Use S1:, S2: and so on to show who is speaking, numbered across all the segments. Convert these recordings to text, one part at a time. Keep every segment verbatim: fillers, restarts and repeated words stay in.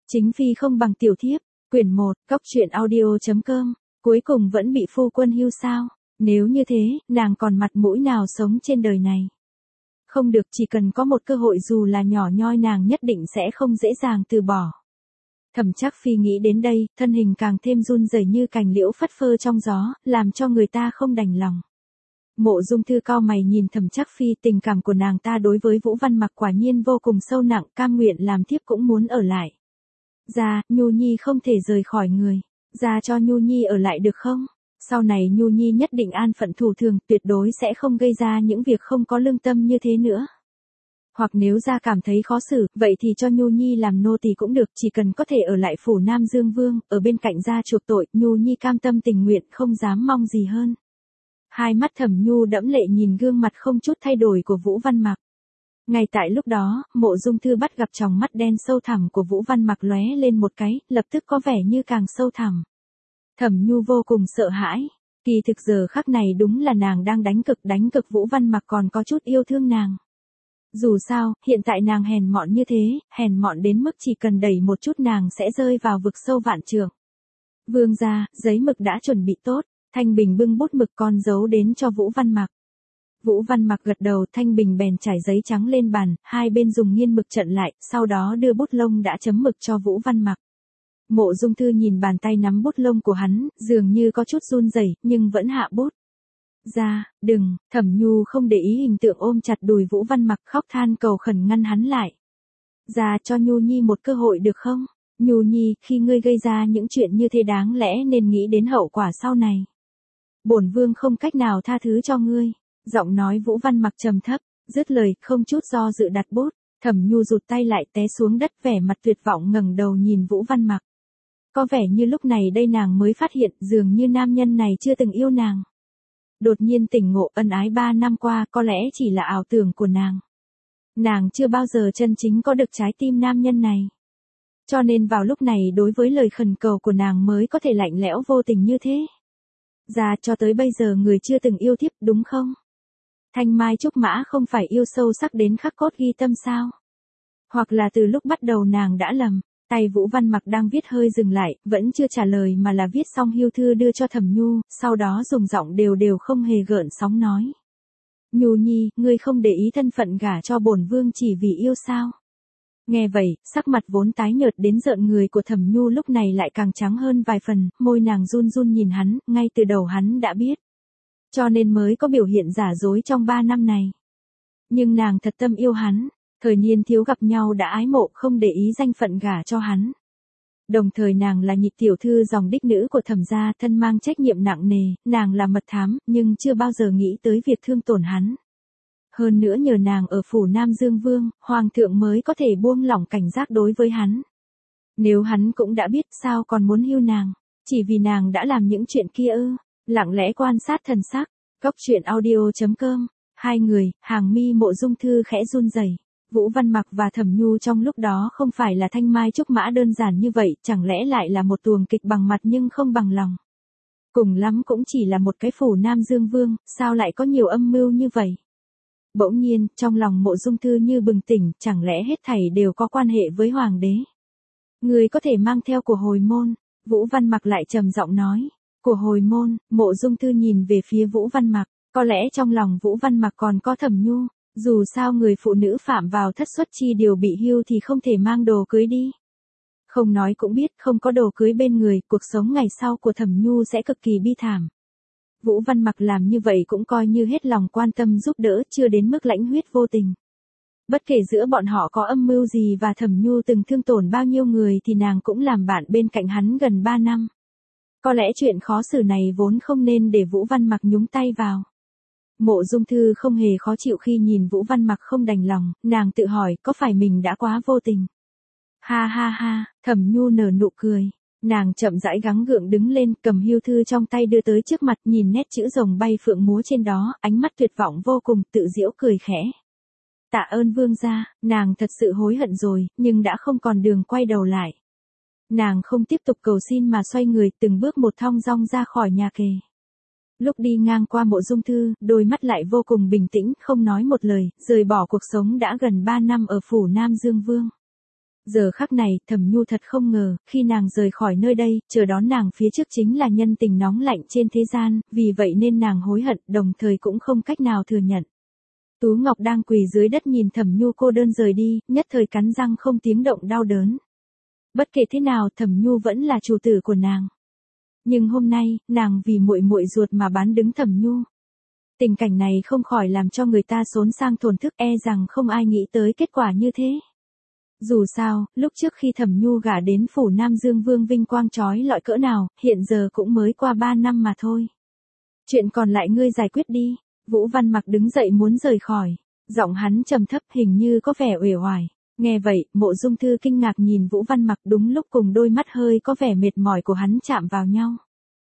S1: Chính phi không bằng tiểu thiếp, quyển một, cóc truyện audio.com, cuối cùng vẫn bị phu quân hưu sao? Nếu như thế, nàng còn mặt mũi nào sống trên đời này? Không được, chỉ cần có một cơ hội dù là nhỏ nhoi nàng nhất định sẽ không dễ dàng từ bỏ. Thẩm Trác Phi nghĩ đến đây, thân hình càng thêm run rẩy như cành liễu phất phơ trong gió, làm cho người ta không đành lòng. Mộ Dung Thư cau mày nhìn Thẩm Trác Phi, tình cảm của nàng ta đối với Vũ Văn Mặc quả nhiên vô cùng sâu nặng, cam nguyện làm thiếp cũng muốn ở lại. Ra, Nhu Nhi không thể rời khỏi người. Ra cho Nhu Nhi ở lại được không? Sau này Nhu Nhi nhất định an phận thủ thường, tuyệt đối sẽ không gây ra những việc không có lương tâm như thế nữa. Hoặc nếu ra cảm thấy khó xử, vậy thì cho Nhu Nhi làm nô tỳ cũng được, chỉ cần có thể ở lại phủ Nam Dương Vương, ở bên cạnh gia chuộc tội, Nhu Nhi cam tâm tình nguyện, không dám mong gì hơn. Hai mắt Thẩm Nhu đẫm lệ nhìn gương mặt không chút thay đổi của Vũ Văn Mặc. Ngay tại lúc đó, Mộ Dung Thư bắt gặp tròng mắt đen sâu thẳm của Vũ Văn Mặc lóe lên một cái, lập tức có vẻ như càng sâu thẳm. Thẩm Nhu vô cùng sợ hãi. Kỳ thực giờ khắc này đúng là nàng đang đánh cực đánh cực Vũ Văn Mặc còn có chút yêu thương nàng. Dù sao, hiện tại nàng hèn mọn như thế, hèn mọn đến mức chỉ cần đẩy một chút nàng sẽ rơi vào vực sâu vạn trượng. Vương gia, giấy mực đã chuẩn bị tốt, Thanh Bình bưng bút mực con dấu đến cho Vũ Văn Mặc. Vũ Văn Mặc gật đầu, Thanh Bình bèn trải giấy trắng lên bàn, hai bên dùng nghiên mực trận lại, sau đó đưa bút lông đã chấm mực cho Vũ Văn Mặc. Mộ Dung Thư nhìn bàn tay nắm bút lông của hắn, dường như có chút run rẩy, nhưng vẫn hạ bút. Ra, đừng, Thẩm Nhu không để ý hình tượng ôm chặt đùi Vũ Văn Mặc khóc than cầu khẩn ngăn hắn lại. Ra cho Nhu Nhi một cơ hội được không? Nhu Nhi, khi ngươi gây ra những chuyện như thế đáng lẽ nên nghĩ đến hậu quả sau này. Bổn vương không cách nào tha thứ cho ngươi. Giọng nói Vũ Văn Mặc trầm thấp, dứt lời, không chút do dự đặt bút. Thẩm Nhu rụt tay lại té xuống đất, vẻ mặt tuyệt vọng ngẩng đầu nhìn Vũ Văn Mặc. Có vẻ như lúc này đây nàng mới phát hiện dường như nam nhân này chưa từng yêu nàng. Đột nhiên tỉnh ngộ, ân ái ba năm qua có lẽ chỉ là ảo tưởng của nàng. Nàng chưa bao giờ chân chính có được trái tim nam nhân này. Cho nên vào lúc này đối với lời khẩn cầu của nàng mới có thể lạnh lẽo vô tình như thế. Ra cho tới bây giờ người chưa từng yêu thiếp đúng không? Thanh Mai Trúc Mã không phải yêu sâu sắc đến khắc cốt ghi tâm sao? Hoặc là từ lúc bắt đầu nàng đã lầm. Tay Vũ Văn Mặc đang viết hơi dừng lại, vẫn chưa trả lời mà là viết xong hưu thư đưa cho Thẩm Nhu, sau đó dùng giọng đều đều không hề gợn sóng nói. Nhu Nhi, ngươi không để ý thân phận gả cho bổn vương chỉ vì yêu sao? Nghe vậy, sắc mặt vốn tái nhợt đến rợn người của Thẩm Nhu lúc này lại càng trắng hơn vài phần, môi nàng run run nhìn hắn, ngay từ đầu hắn đã biết. Cho nên mới có biểu hiện giả dối trong ba năm này. Nhưng nàng thật tâm yêu hắn. Thời niên thiếu gặp nhau đã ái mộ, không để ý danh phận gả cho hắn. Đồng thời nàng là nhị tiểu thư dòng đích nữ của Thẩm gia, thân mang trách nhiệm nặng nề, nàng là mật thám, nhưng chưa bao giờ nghĩ tới việc thương tổn hắn. Hơn nữa nhờ nàng ở phủ Nam Dương Vương, hoàng thượng mới có thể buông lỏng cảnh giác đối với hắn. Nếu hắn cũng đã biết, sao còn muốn hưu nàng, chỉ vì nàng đã làm những chuyện kia ư? Lặng lẽ quan sát thần sắc, cóc truyện audio.com, hai người, hàng mi Mộ Dung Thư khẽ run rẩy. Vũ Văn Mặc và Thẩm Nhu trong lúc đó không phải là thanh mai trúc mã đơn giản như vậy, chẳng lẽ lại là một tuồng kịch bằng mặt nhưng không bằng lòng. Cùng lắm cũng chỉ là một cái phủ Nam Dương Vương, sao lại có nhiều âm mưu như vậy. Bỗng nhiên, trong lòng Mộ Dung Thư như bừng tỉnh, chẳng lẽ hết thảy đều có quan hệ với hoàng đế. Người có thể mang theo của hồi môn, Vũ Văn Mặc lại trầm giọng nói. Của hồi môn, Mộ Dung Thư nhìn về phía Vũ Văn Mặc, có lẽ trong lòng Vũ Văn Mặc còn có Thẩm Nhu. Dù sao người phụ nữ phạm vào thất xuất chi điều bị hưu thì không thể mang đồ cưới đi. Không nói cũng biết không có đồ cưới bên người, cuộc sống ngày sau của Thẩm Nhu sẽ cực kỳ bi thảm. Vũ Văn Mặc làm như vậy cũng coi như hết lòng quan tâm giúp đỡ, chưa đến mức lãnh huyết vô tình. Bất kể giữa bọn họ có âm mưu gì và Thẩm Nhu từng thương tổn bao nhiêu người thì nàng cũng làm bạn bên cạnh hắn gần ba năm. Có lẽ chuyện khó xử này vốn không nên để Vũ Văn Mặc nhúng tay vào. Mộ Dung Thư không hề khó chịu khi nhìn Vũ Văn Mặc không đành lòng, nàng tự hỏi có phải mình đã quá vô tình. Ha ha ha, Thẩm Nhu nở nụ cười. Nàng chậm rãi gắng gượng đứng lên, cầm hưu thư trong tay đưa tới trước mặt, nhìn nét chữ rồng bay phượng múa trên đó, ánh mắt tuyệt vọng vô cùng, tự giễu cười khẽ. Tạ ơn vương gia, nàng thật sự hối hận rồi, nhưng đã không còn đường quay đầu lại. Nàng không tiếp tục cầu xin mà xoay người, từng bước một thong dong ra khỏi nhà kề. Lúc đi ngang qua Mộ Dung Thư, đôi mắt lại vô cùng bình tĩnh, không nói một lời, rời bỏ cuộc sống đã gần ba năm ở phủ Nam Dương Vương. Giờ khắc này, Thẩm Nhu thật không ngờ, khi nàng rời khỏi nơi đây, chờ đón nàng phía trước chính là nhân tình nóng lạnh trên thế gian, vì vậy nên nàng hối hận, đồng thời cũng không cách nào thừa nhận. Tú Ngọc đang quỳ dưới đất nhìn Thẩm Nhu cô đơn rời đi, nhất thời cắn răng không tiếng động đau đớn. Bất kể thế nào, Thẩm Nhu vẫn là chủ tử của nàng. Nhưng hôm nay, nàng vì muội muội ruột mà bán đứng Thẩm Nhu. Tình cảnh này không khỏi làm cho người ta xốn sang thổn thức, e rằng không ai nghĩ tới kết quả như thế. Dù sao, lúc trước khi Thẩm Nhu gả đến phủ Nam Dương Vương vinh quang trói lọi cỡ nào, hiện giờ cũng mới qua ba năm mà thôi. Chuyện còn lại ngươi giải quyết đi. Vũ Văn Mặc đứng dậy muốn rời khỏi. Giọng hắn trầm thấp hình như có vẻ uể oải. Nghe vậy, Mộ Dung Thư kinh ngạc nhìn Vũ Văn Mặc, đúng lúc cùng đôi mắt hơi có vẻ mệt mỏi của hắn chạm vào nhau.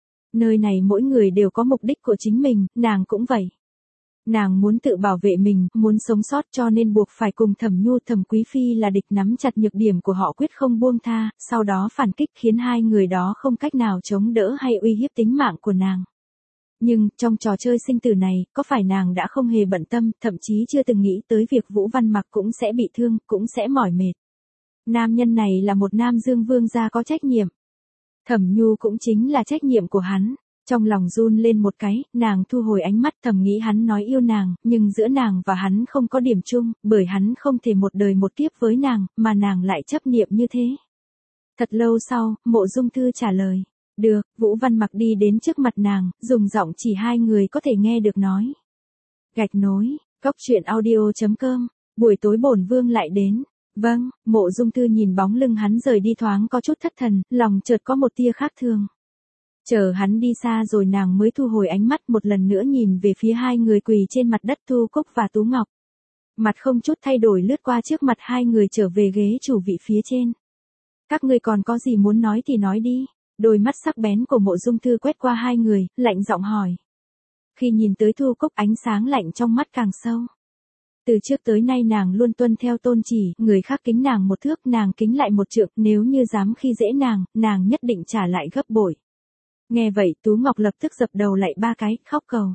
S1: Nơi này mỗi người đều có mục đích của chính mình, nàng cũng vậy. Nàng muốn tự bảo vệ mình, muốn sống sót cho nên buộc phải cùng Thẩm Nhu Thẩm Quý Phi là địch, nắm chặt nhược điểm của họ quyết không buông tha, sau đó phản kích khiến hai người đó không cách nào chống đỡ hay uy hiếp tính mạng của nàng. Nhưng, trong trò chơi sinh tử này, có phải nàng đã không hề bận tâm, thậm chí chưa từng nghĩ tới việc Vũ Văn Mặc cũng sẽ bị thương, cũng sẽ mỏi mệt. Nam nhân này là một Nam Dương Vương gia có trách nhiệm. Thẩm Nhu cũng chính là trách nhiệm của hắn. Trong lòng run lên một cái, nàng thu hồi ánh mắt, thầm nghĩ hắn nói yêu nàng, nhưng giữa nàng và hắn không có điểm chung, bởi hắn không thể một đời một kiếp với nàng, mà nàng lại chấp niệm như thế. Thật lâu sau, Mộ Dung Thư trả lời. Được, Vũ Văn Mặc đi đến trước mặt nàng, dùng giọng chỉ hai người có thể nghe được nói. Gạch nối, cóc truyện audio chấm com, buổi tối bổn vương lại đến. Vâng, Mộ Dung Thư nhìn bóng lưng hắn rời đi thoáng có chút thất thần, lòng chợt có một tia khác thường. Chờ hắn đi xa rồi nàng mới thu hồi ánh mắt, một lần nữa nhìn về phía hai người quỳ trên mặt đất Thu Cúc và Tú Ngọc. Mặt không chút thay đổi lướt qua trước mặt hai người trở về ghế chủ vị phía trên. Các ngươi còn có gì muốn nói thì nói đi. Đôi mắt sắc bén của Mộ Dung Thư quét qua hai người, lạnh giọng hỏi. Khi nhìn tới Thu Cúc, ánh sáng lạnh trong mắt càng sâu. Từ trước tới nay nàng luôn tuân theo tôn chỉ, người khác kính nàng một thước, nàng kính lại một trượng, nếu như dám khi dễ nàng, nàng nhất định trả lại gấp bội. Nghe vậy, Tú Ngọc lập tức dập đầu lạy ba cái, khóc cầu.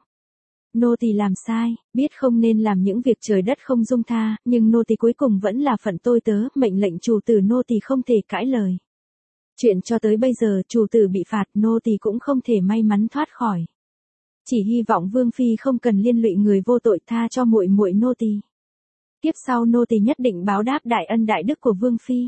S1: Nô tỳ làm sai, biết không nên làm những việc trời đất không dung tha, nhưng nô tỳ cuối cùng vẫn là phận tôi tớ, mệnh lệnh chủ tử nô tỳ không thể cãi lời. Chuyện cho tới bây giờ, chủ tử bị phạt, nô tỳ cũng không thể may mắn thoát khỏi. Chỉ hy vọng Vương phi không cần liên lụy người vô tội, tha cho muội muội nô tỳ. Tiếp sau nô tỳ nhất định báo đáp đại ân đại đức của Vương phi.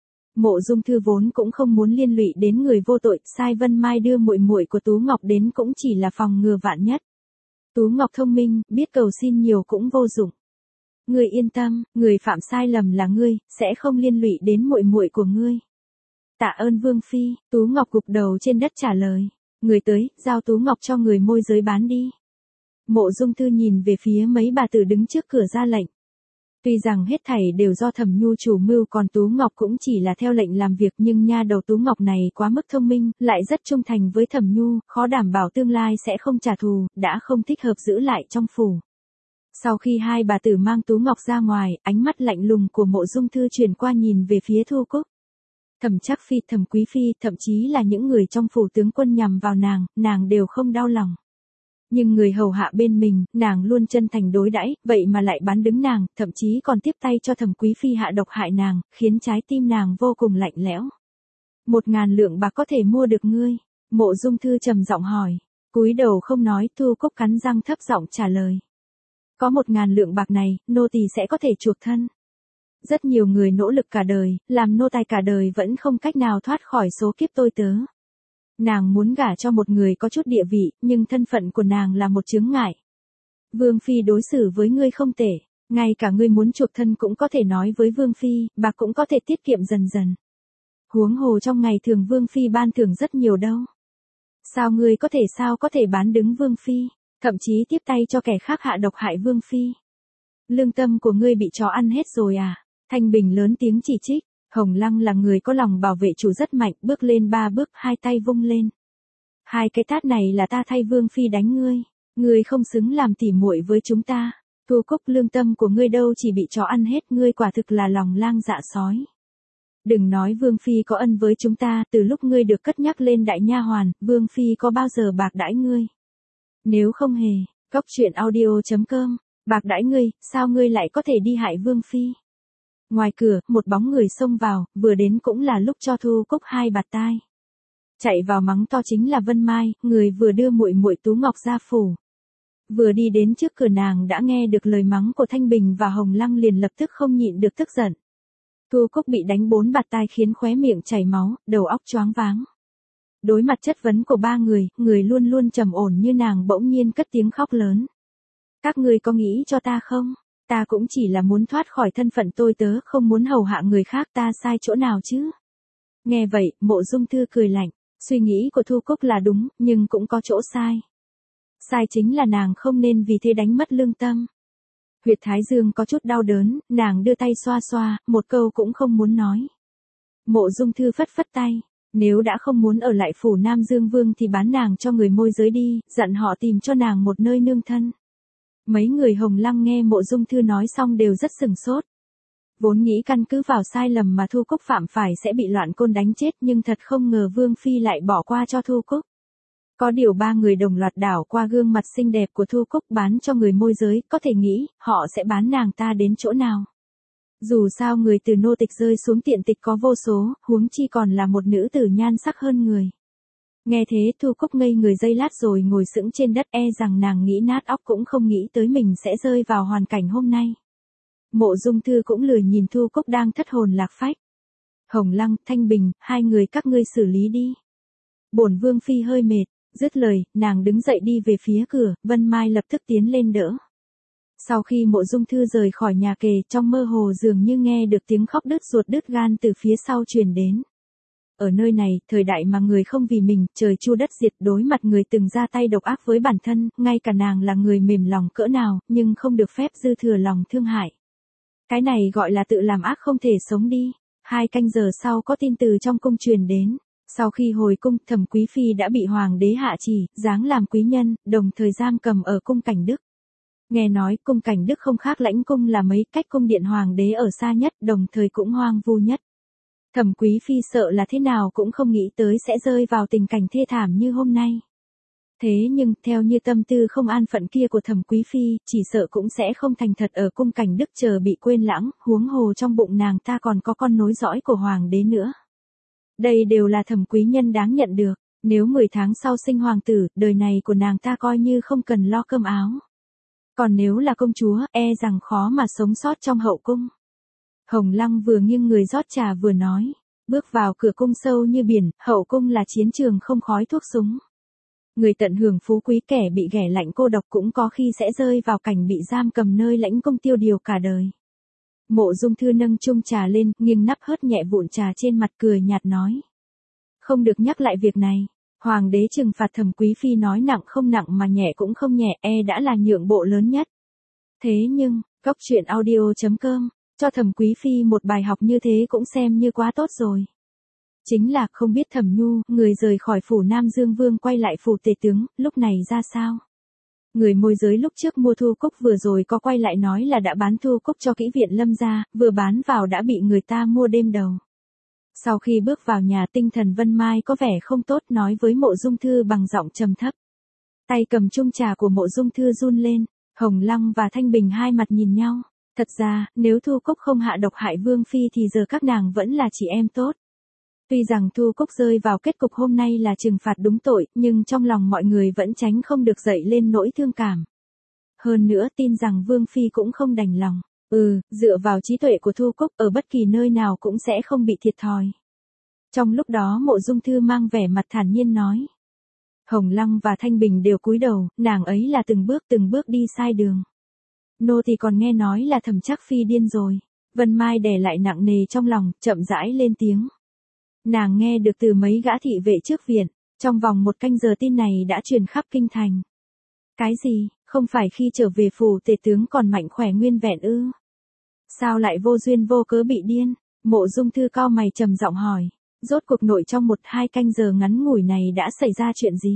S1: Mộ Dung Thư vốn cũng không muốn liên lụy đến người vô tội, sai Vân Mai đưa muội muội của Tú Ngọc đến cũng chỉ là phòng ngừa vạn nhất. Tú Ngọc thông minh, biết cầu xin nhiều cũng vô dụng. Ngươi yên tâm, người phạm sai lầm là ngươi, sẽ không liên lụy đến muội muội của ngươi. Tạ ơn Vương phi, Tú Ngọc gục đầu trên đất trả lời. Người tới, giao Tú Ngọc cho người môi giới bán đi. Mộ Dung Thư nhìn về phía mấy bà tử đứng trước cửa ra lệnh. Tuy rằng hết thảy đều do Thẩm Nhu chủ mưu, còn Tú Ngọc cũng chỉ là theo lệnh làm việc, nhưng nha đầu Tú Ngọc này quá mức thông minh, lại rất trung thành với Thẩm Nhu, khó đảm bảo tương lai sẽ không trả thù, đã không thích hợp giữ lại trong phủ. Sau khi hai bà tử mang Tú Ngọc ra ngoài, ánh mắt lạnh lùng của Mộ Dung Thư chuyển qua nhìn về phía Thu Cúc. Thẩm Trác Phi, Thẩm Quý Phi, thậm chí là những người trong phủ tướng quân nhằm vào nàng, nàng đều không đau lòng. Nhưng người hầu hạ bên mình, nàng luôn chân thành đối đãi, vậy mà lại bán đứng nàng, thậm chí còn tiếp tay cho Thẩm Quý Phi hạ độc hại nàng, khiến trái tim nàng vô cùng lạnh lẽo. Một ngàn lượng bạc có thể mua được ngươi? Mộ Dung Thư trầm giọng hỏi. Cúi đầu không nói, Thu Cúc cắn răng thấp giọng trả lời. Có một ngàn lượng bạc này, nô tỳ sẽ có thể chuộc thân. Rất nhiều người nỗ lực cả đời, làm nô tài cả đời vẫn không cách nào thoát khỏi số kiếp tôi tớ. Nàng muốn gả cho một người có chút địa vị, nhưng thân phận của nàng là một chướng ngại. Vương phi đối xử với ngươi không tệ, ngay cả ngươi muốn chuộc thân cũng có thể nói với Vương phi, bạc cũng có thể tiết kiệm dần dần. Huống hồ trong ngày thường Vương phi ban thưởng rất nhiều đâu. Sao ngươi có thể sao có thể bán đứng Vương phi, thậm chí tiếp tay cho kẻ khác hạ độc hại Vương phi? Lương tâm của ngươi bị chó ăn hết rồi à? Thanh Bình lớn tiếng chỉ trích. Hồng Lăng là người có lòng bảo vệ chủ rất mạnh, bước lên ba bước, hai tay vung lên. Hai cái tát này là ta thay Vương phi đánh ngươi, ngươi không xứng làm tỉ muội với chúng ta. Thu Cúc, lương tâm của ngươi đâu chỉ bị chó ăn hết, ngươi quả thực là lòng lang dạ sói. Đừng nói Vương phi có ân với chúng ta, từ lúc ngươi được cất nhắc lên đại nha hoàn, Vương phi có bao giờ bạc đãi ngươi? Nếu không hề, cóc truyện audio chấm com, bạc đãi ngươi, sao ngươi lại có thể đi hại Vương phi? Ngoài cửa, một bóng người xông vào, vừa đến cũng là lúc cho Thu Cúc hai bạt tai. Chạy vào mắng to chính là Vân Mai, người vừa đưa muội muội Tú Ngọc ra phủ. Vừa đi đến trước cửa nàng đã nghe được lời mắng của Thanh Bình và Hồng Lăng liền lập tức không nhịn được tức giận. Thu Cúc bị đánh bốn bạt tai khiến khóe miệng chảy máu, đầu óc choáng váng. Đối mặt chất vấn của ba người, người luôn luôn trầm ổn như nàng bỗng nhiên cất tiếng khóc lớn. Các ngươi có nghĩ cho ta không? Ta cũng chỉ là muốn thoát khỏi thân phận tôi tớ, không muốn hầu hạ người khác, ta sai chỗ nào chứ? Nghe vậy, Mộ Dung Thư cười lạnh, suy nghĩ của Thu Cúc là đúng, nhưng cũng có chỗ sai. Sai chính là nàng không nên vì thế đánh mất lương tâm. Huyệt thái dương có chút đau đớn, nàng đưa tay xoa xoa, một câu cũng không muốn nói. Mộ Dung Thư phất phất tay, nếu đã không muốn ở lại phủ Nam Dương Vương thì bán nàng cho người môi giới đi, dặn họ tìm cho nàng một nơi nương thân. Mấy người Hồng Lăng nghe Mộ Dung Thư nói xong đều rất sừng sốt. Vốn nghĩ căn cứ vào sai lầm mà Thu Cúc phạm phải sẽ bị loạn côn đánh chết, nhưng thật không ngờ Vương Phi lại bỏ qua cho Thu Cúc. Có điều ba người đồng loạt đảo qua gương mặt xinh đẹp của Thu Cúc bán cho người môi giới, có thể nghĩ, họ sẽ bán nàng ta đến chỗ nào. Dù sao người từ nô tịch rơi xuống tiện tịch có vô số, huống chi còn là một nữ tử nhan sắc hơn người. Nghe thế Thu Cúc ngây người giây lát rồi ngồi sững trên đất, e rằng nàng nghĩ nát óc cũng không nghĩ tới mình sẽ rơi vào hoàn cảnh hôm nay. Mộ Dung Thư cũng lười nhìn Thu Cúc đang thất hồn lạc phách. Hồng Lăng, Thanh Bình, hai người các ngươi xử lý đi. Bổn Vương Phi hơi mệt, dứt lời, nàng đứng dậy đi về phía cửa, Vân Mai lập tức tiến lên đỡ. Sau khi Mộ Dung Thư rời khỏi nhà kề, trong mơ hồ dường như nghe được tiếng khóc đứt ruột đứt gan từ phía sau truyền đến. Ở nơi này, thời đại mà người không vì mình, trời chu đất diệt, đối mặt người từng ra tay độc ác với bản thân, ngay cả nàng là người mềm lòng cỡ nào, nhưng không được phép dư thừa lòng thương hại. Cái này gọi là tự làm ác không thể sống đi. Hai canh giờ sau có tin từ trong cung truyền đến. Sau khi hồi cung, Thẩm Quý Phi đã bị Hoàng đế hạ chỉ, giáng làm quý nhân, đồng thời giam cầm ở cung Cảnh Đức. Nghe nói cung Cảnh Đức không khác lãnh cung là mấy, cách cung điện Hoàng đế ở xa nhất, đồng thời cũng hoang vu nhất. Thẩm Quý Phi sợ là thế nào cũng không nghĩ tới sẽ rơi vào tình cảnh thê thảm như hôm nay. Thế nhưng, theo như tâm tư không an phận kia của Thẩm Quý Phi, chỉ sợ cũng sẽ không thành thật ở cung Cảnh Đức chờ bị quên lãng, huống hồ trong bụng nàng ta còn có con nối dõi của Hoàng đế nữa. Đây đều là thẩm quý nhân đáng nhận được, nếu mười tháng sau sinh hoàng tử, đời này của nàng ta coi như không cần lo cơm áo. Còn nếu là công chúa, e rằng khó mà sống sót trong hậu cung. Hồng Lăng vừa nghiêng người rót trà vừa nói, bước vào cửa cung sâu như biển, hậu cung là chiến trường không khói thuốc súng. Người tận hưởng phú quý, kẻ bị ghẻ lạnh cô độc cũng có khi sẽ rơi vào cảnh bị giam cầm nơi lãnh cung tiêu điều cả đời. Mộ Dung Thư nâng chung trà lên, nghiêng nắp hớt nhẹ vụn trà trên mặt, cười nhạt nói. Không được nhắc lại việc này. Hoàng đế trừng phạt Thẩm Quý Phi nói nặng không nặng mà nhẹ cũng không nhẹ, e đã là nhượng bộ lớn nhất. Thế nhưng, Góc Truyện Audio chấm com, cho Thẩm Quý Phi một bài học như thế cũng xem như quá tốt rồi. Chính là không biết Thẩm Nhu, người rời khỏi phủ Nam Dương Vương quay lại phủ tể tướng, lúc này ra sao? Người môi giới lúc trước mua Thu Cúc vừa rồi có quay lại nói là đã bán Thu Cúc cho Kỹ Viện Lâm gia, vừa bán vào đã bị người ta mua đêm đầu. Sau khi bước vào nhà, tinh thần Vân Mai có vẻ không tốt, nói với Mộ Dung Thư bằng giọng trầm thấp. Tay cầm chung trà của Mộ Dung Thư run lên, Hồng Lăng và Thanh Bình hai mặt nhìn nhau. Thật ra, nếu Thu Cúc không hạ độc hại Vương Phi thì giờ các nàng vẫn là chị em tốt. Tuy rằng Thu Cúc rơi vào kết cục hôm nay là trừng phạt đúng tội, nhưng trong lòng mọi người vẫn tránh không được dậy lên nỗi thương cảm. Hơn nữa tin rằng Vương Phi cũng không đành lòng. Ừ, dựa vào trí tuệ của Thu Cúc ở bất kỳ nơi nào cũng sẽ không bị thiệt thòi. Trong lúc đó Mộ Dung Thư mang vẻ mặt thản nhiên nói. Hồng Lăng và Thanh Bình đều cúi đầu, nàng ấy là từng bước từng bước đi sai đường. Nô thì còn nghe nói là Thẩm Trác Phi điên rồi. Vân Mai đè lại nặng nề trong lòng, chậm rãi lên tiếng. Nàng nghe được từ mấy gã thị vệ trước viện, trong vòng một canh giờ tin này đã truyền khắp kinh thành. Cái gì, không phải khi trở về phủ tể tướng còn mạnh khỏe nguyên vẹn ư? Sao lại vô duyên vô cớ bị điên? Mộ Dung Thư cau mày trầm giọng hỏi, rốt cuộc nội trong một hai canh giờ ngắn ngủi này đã xảy ra chuyện gì?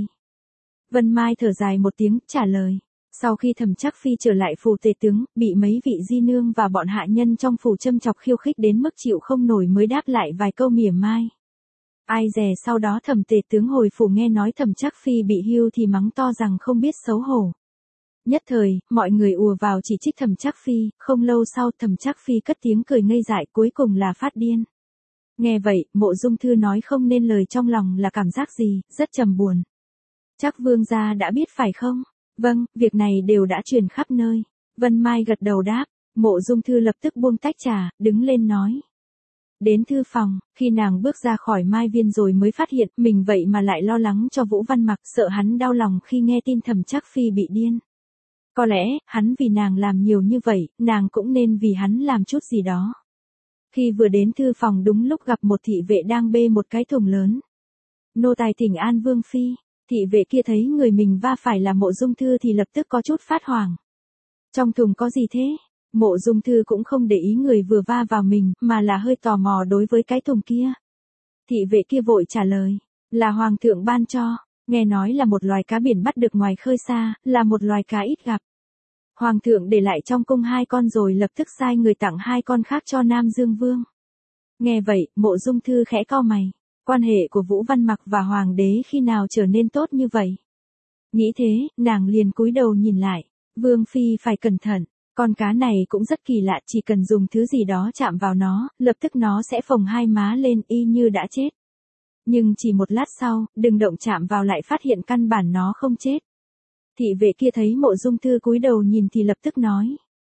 S1: Vân Mai thở dài một tiếng, trả lời. Sau khi Thẩm Trác Phi trở lại phủ tể tướng, bị mấy vị di nương và bọn hạ nhân trong phủ châm chọc khiêu khích đến mức chịu không nổi mới đáp lại vài câu mỉa mai. Ai dè sau đó Thẩm tể tướng hồi phủ nghe nói Thẩm Trác Phi bị hưu thì mắng to rằng không biết xấu hổ. Nhất thời, mọi người ùa vào chỉ trích Thẩm Trác Phi, không lâu sau Thẩm Trác Phi cất tiếng cười ngây dại, cuối cùng là phát điên. Nghe vậy, Mộ Dung Thư nói không nên lời, trong lòng là cảm giác gì, rất trầm buồn. Chắc vương gia đã biết phải không? Vâng, việc này đều đã truyền khắp nơi. Vân Mai gật đầu đáp, Mộ Dung Thư lập tức buông tách trà, đứng lên nói. Đến thư phòng, khi nàng bước ra khỏi Mai Viên rồi mới phát hiện mình vậy mà lại lo lắng cho Vũ Văn Mặc, sợ hắn đau lòng khi nghe tin Thẩm Trác Phi bị điên. Có lẽ, hắn vì nàng làm nhiều như vậy, nàng cũng nên vì hắn làm chút gì đó. Khi vừa đến thư phòng đúng lúc gặp một thị vệ đang bê một cái thùng lớn. Nô tài thỉnh an Vương Phi, thị vệ kia thấy người mình va phải là Mộ Dung Thư thì lập tức có chút phát hoảng. Trong thùng có gì thế? Mộ Dung Thư cũng không để ý người vừa va vào mình, mà là hơi tò mò đối với cái thùng kia. Thị vệ kia vội trả lời, là Hoàng thượng ban cho, nghe nói là một loài cá biển bắt được ngoài khơi xa, là một loài cá ít gặp. Hoàng thượng để lại trong cung hai con rồi lập tức sai người tặng hai con khác cho Nam Dương Vương. Nghe vậy, Mộ Dung Thư khẽ cau mày, quan hệ của Vũ Văn Mặc và Hoàng đế khi nào trở nên tốt như vậy? Nghĩ thế, nàng liền cúi đầu nhìn lại, Vương Phi phải cẩn thận, con cá này cũng rất kỳ lạ, chỉ cần dùng thứ gì đó chạm vào nó, lập tức nó sẽ phồng hai má lên y như đã chết. Nhưng chỉ một lát sau, đừng động chạm vào lại phát hiện căn bản nó không chết. Thị vệ kia thấy Mộ Dung Thư cúi đầu nhìn thì lập tức nói.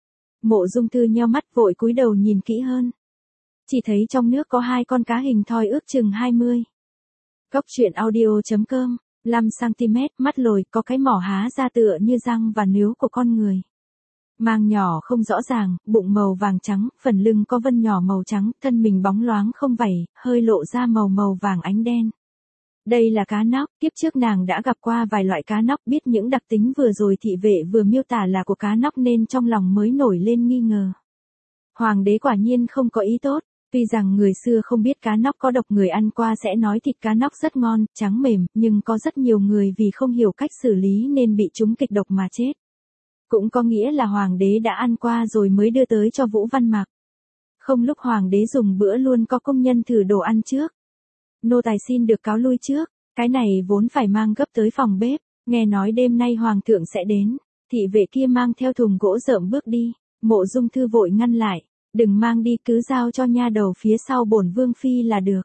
S1: Mộ Dung Thư nheo mắt vội cúi đầu nhìn kỹ hơn. Chỉ thấy trong nước có hai con cá hình thoi ước chừng hai mươi. Cốc truyện audio chấm com, năm xăng-ti-mét, mắt lồi, có cái mỏ há ra tựa như răng và níu của con người. Mang nhỏ không rõ ràng, bụng màu vàng trắng, phần lưng có vân nhỏ màu trắng, thân mình bóng loáng không vảy, hơi lộ ra màu màu vàng ánh đen. Đây là cá nóc, kiếp trước nàng đã gặp qua vài loại cá nóc, biết những đặc tính vừa rồi thị vệ vừa miêu tả là của cá nóc nên trong lòng mới nổi lên nghi ngờ. Hoàng đế quả nhiên không có ý tốt, tuy rằng người xưa không biết cá nóc có độc, người ăn qua sẽ nói thịt cá nóc rất ngon, trắng mềm, nhưng có rất nhiều người vì không hiểu cách xử lý nên bị trúng kịch độc mà chết. Cũng có nghĩa là hoàng đế đã ăn qua rồi mới đưa tới cho Vũ Văn Mặc. Không lúc hoàng đế dùng bữa luôn có công nhân thử đồ ăn trước. Nô tài xin được cáo lui trước, cái này vốn phải mang gấp tới phòng bếp, nghe nói đêm nay hoàng thượng sẽ đến. Thị vệ kia mang theo thùng gỗ rợm bước đi, Mộ Dung Thư vội ngăn lại, đừng mang đi, cứ giao cho nha đầu phía sau bổn Vương Phi là được.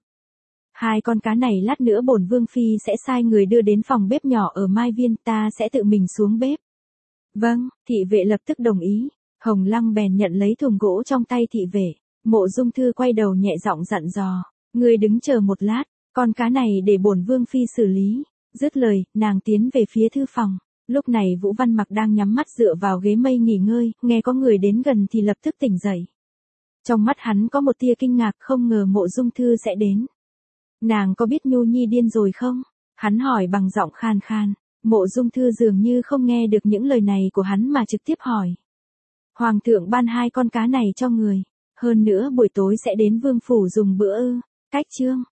S1: Hai con cá này lát nữa bổn Vương Phi sẽ sai người đưa đến phòng bếp nhỏ ở Mai Viên, ta sẽ tự mình xuống bếp. Vâng, thị vệ lập tức đồng ý. Hồng Lăng bèn nhận lấy thùng gỗ trong tay thị vệ. Mộ Dung Thư quay đầu nhẹ giọng dặn dò, ngươi đứng chờ một lát, con cá này để bổn Vương Phi xử lý. Dứt lời, nàng tiến về phía thư phòng. Lúc này Vũ Văn Mặc đang nhắm mắt dựa vào ghế mây nghỉ ngơi, nghe có người đến gần thì lập tức tỉnh dậy. Trong mắt hắn có một tia kinh ngạc, không ngờ Mộ Dung Thư sẽ đến. Nàng có biết Nhu Nhi điên rồi không? Hắn hỏi bằng giọng khan khan. Mộ Dung Thư dường như không nghe được những lời này của hắn mà trực tiếp hỏi. Hoàng thượng ban hai con cá này cho người, hơn nữa buổi tối sẽ đến vương phủ dùng bữa ư? Cách chương